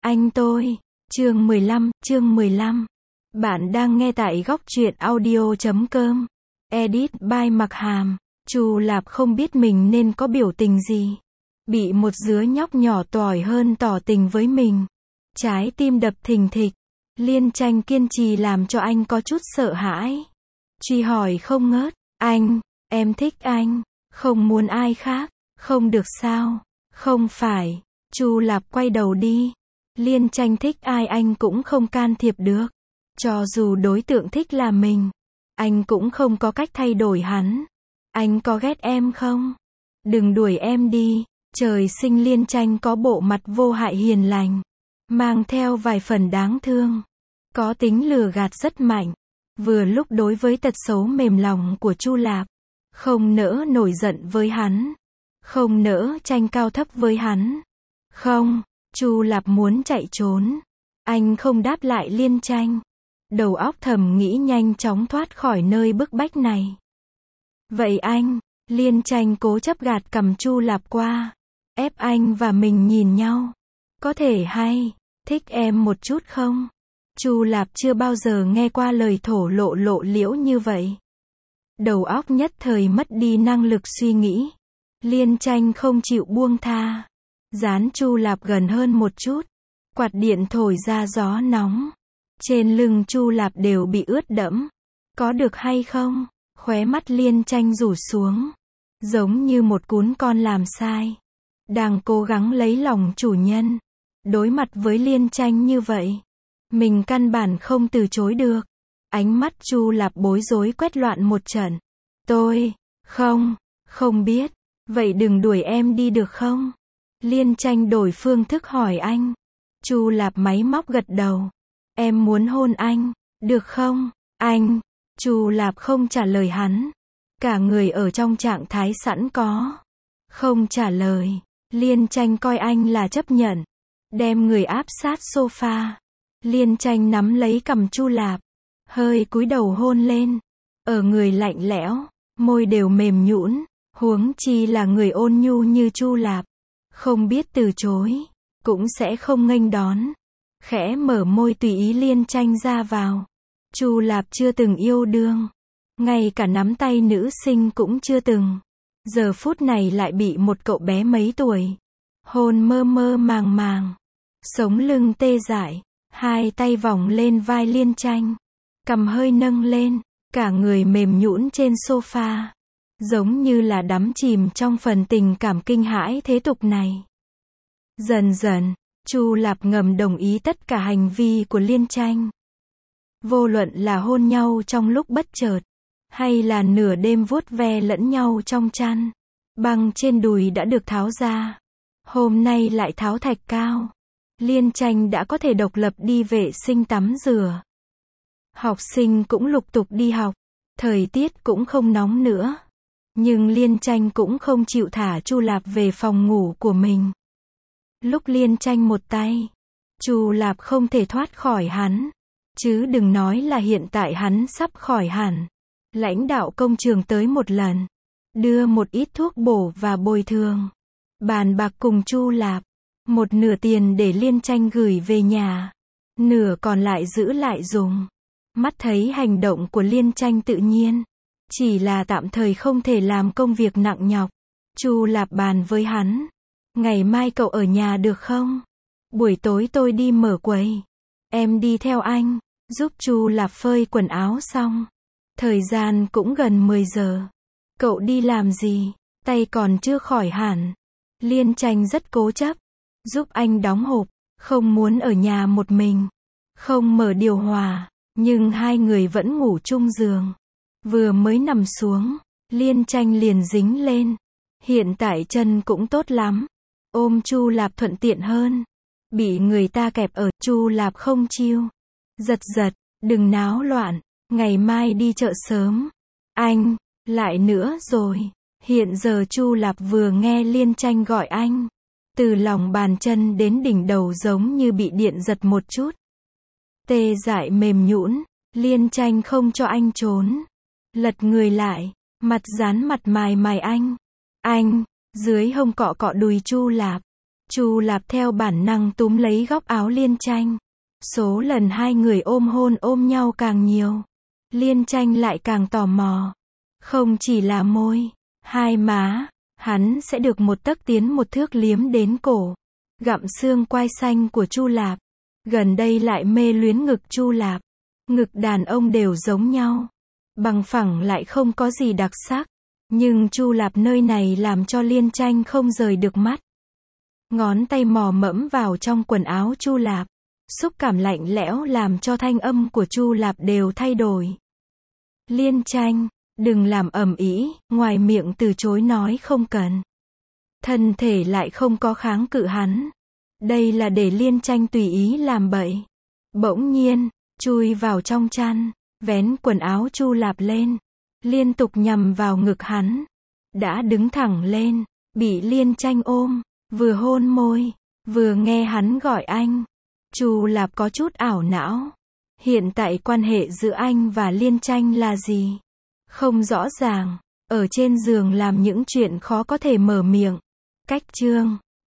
Anh tôi. Chương 15. Bạn đang nghe tại góc truyện audio.com. Edit by Mặc Hàm. Chu Lạp không biết mình nên có biểu tình gì. Bị một đứa nhóc nhỏ tỏi hơn tỏ tình với mình. Trái tim đập thình thịch. Liên Tranh kiên trì làm cho anh có chút sợ hãi. Truy hỏi không ngớt. Anh, em thích anh. Không muốn ai khác. Không được sao? Không phải. Chu Lạp quay đầu đi. Liên Tranh thích ai anh cũng không can thiệp được. Cho dù đối tượng thích là mình, anh cũng không có cách thay đổi hắn. Anh có ghét em không? Đừng đuổi em đi. Trời sinh Liên Tranh có bộ mặt vô hại hiền lành, mang theo vài phần đáng thương. Có tính lừa gạt rất mạnh. Vừa lúc đối với tật xấu mềm lòng của Chu Lạp, không nỡ nổi giận với hắn, không nỡ tranh cao thấp với hắn. Không, Chu Lạp muốn chạy trốn. Anh không đáp lại Liên Tranh. Đầu óc thầm nghĩ nhanh chóng thoát khỏi nơi bức bách này. Vậy anh, Liên Tranh cố chấp gạt cầm Chu Lạp qua, ép anh và mình nhìn nhau. Có thể hay, thích em một chút không? Chu Lạp chưa bao giờ nghe qua lời thổ lộ lộ liễu như vậy. Đầu óc nhất thời mất đi năng lực suy nghĩ. Liên Tranh không chịu buông tha. Dán Chu Lạp gần hơn một chút. Quạt điện thổi ra gió nóng. Trên lưng Chu Lạp đều bị ướt đẫm. Có được hay không? Khóe mắt Liên Tranh rủ xuống. Giống như một cún con làm sai. Đang cố gắng lấy lòng chủ nhân. Đối mặt với Liên Tranh như vậy, mình căn bản không từ chối được. Ánh mắt Chu Lạp bối rối quét loạn một trận. Tôi, không biết. Vậy đừng đuổi em đi được không? Liên Tranh đổi phương thức hỏi anh. Chu Lạp máy móc gật đầu. Em muốn hôn anh, được không? Anh. Chu Lạp không trả lời hắn. Cả người ở trong trạng thái sẵn có. Không trả lời. Liên Tranh coi anh là chấp nhận. Đem người áp sát sofa. Liên Tranh nắm lấy cằm Chu Lạp. Hơi cúi đầu hôn lên. Ở người lạnh lẽo, môi đều mềm nhũn. Huống chi là người ôn nhu như Chu Lạp. Không biết từ chối, cũng sẽ không nghênh đón. Khẽ mở môi tùy ý Liên Tranh ra vào. Chu Lạp chưa từng yêu đương. Ngay cả nắm tay nữ sinh cũng chưa từng. Giờ phút này lại bị một cậu bé mấy tuổi hôn mơ mơ màng màng. Sống lưng tê dại. Hai tay vòng lên vai Liên Tranh. Cằm hơi nâng lên. Cả người mềm nhũn trên sofa. Giống như là đắm chìm trong phần tình cảm kinh hãi thế tục này. Dần dần, Chu Lạp ngầm đồng ý tất cả hành vi của Liên Tranh. Vô luận là hôn nhau trong lúc bất chợt, hay là nửa đêm vuốt ve lẫn nhau trong chăn. Băng trên đùi đã được tháo ra. Hôm nay lại tháo thạch cao. Liên Tranh đã có thể độc lập đi vệ sinh tắm rửa. Học sinh cũng lục tục đi học. Thời tiết cũng không nóng nữa. Nhưng Liên Tranh cũng không chịu thả Chu Lạp về phòng ngủ của mình. Lúc Liên Tranh một tay, Chu Lạp không thể thoát khỏi hắn. Chứ đừng nói là hiện tại hắn sắp khỏi hẳn. Lãnh đạo công trường tới một lần. Đưa một ít thuốc bổ và bồi thường. Bàn bạc cùng Chu Lạp. Một nửa tiền để Liên Tranh gửi về nhà. Nửa còn lại giữ lại dùng. Mắt thấy hành động của Liên Tranh tự nhiên. Chỉ là tạm thời không thể làm công việc nặng nhọc. Chu Lạp bàn với hắn. Ngày mai cậu ở nhà được không? Buổi tối tôi đi mở quầy. Em đi theo anh. Giúp Chu Lạp phơi quần áo xong. Thời gian cũng gần 10 giờ. Cậu đi làm gì? Tay còn chưa khỏi hẳn. Liên Tranh rất cố chấp. Giúp anh đóng hộp. Không muốn ở nhà một mình. Không mở điều hòa. Nhưng hai người vẫn ngủ chung giường. Vừa mới nằm xuống, Liên Tranh liền dính lên. Hiện tại chân cũng tốt lắm. Ôm Chu Lạp thuận tiện hơn. Bị người ta kẹp ở, Chu Lạp không chiêu. Giật, đừng náo loạn. Ngày mai đi chợ sớm. Anh, lại nữa rồi. Hiện giờ Chu Lạp vừa nghe Liên Tranh gọi anh. Từ lòng bàn chân đến đỉnh đầu giống như bị điện giật một chút. Tê dại mềm nhũn. Liên Tranh không cho anh trốn. Lật người lại, mặt dán mặt mài anh. Anh, dưới hông cọ cọ đùi Chu Lạp. Chu Lạp theo bản năng túm lấy góc áo Liên Tranh. Số lần hai người ôm hôn ôm nhau càng nhiều, Liên Tranh lại càng tò mò. Không chỉ là môi, hai má, hắn sẽ được một tấc tiến một thước liếm đến cổ, gặm xương quai xanh của Chu Lạp. Gần đây lại mê luyến ngực Chu Lạp. Ngực đàn ông đều giống nhau, bằng phẳng lại không có gì đặc sắc, nhưng Chu Lạp nơi này làm cho Liên Tranh không rời được mắt. Ngón tay mò mẫm vào trong quần áo Chu Lạp, xúc cảm lạnh lẽo làm cho thanh âm của Chu Lạp đều thay đổi. Liên Tranh, đừng làm ầm ĩ, ngoài miệng từ chối nói không cần. Thân thể lại không có kháng cự hắn. Đây là để Liên Tranh tùy ý làm bậy. Bỗng nhiên, chui vào trong chăn, vén quần áo Chu Lạp lên, liên tục nhằm vào ngực hắn. Đã đứng thẳng lên, bị Liên Tranh ôm, vừa hôn môi, vừa nghe hắn gọi anh. Chu Lạp có chút ảo não. Hiện tại quan hệ giữa anh và Liên Tranh là gì? Không rõ ràng. Ở trên giường làm những chuyện khó có thể mở miệng. Cách chương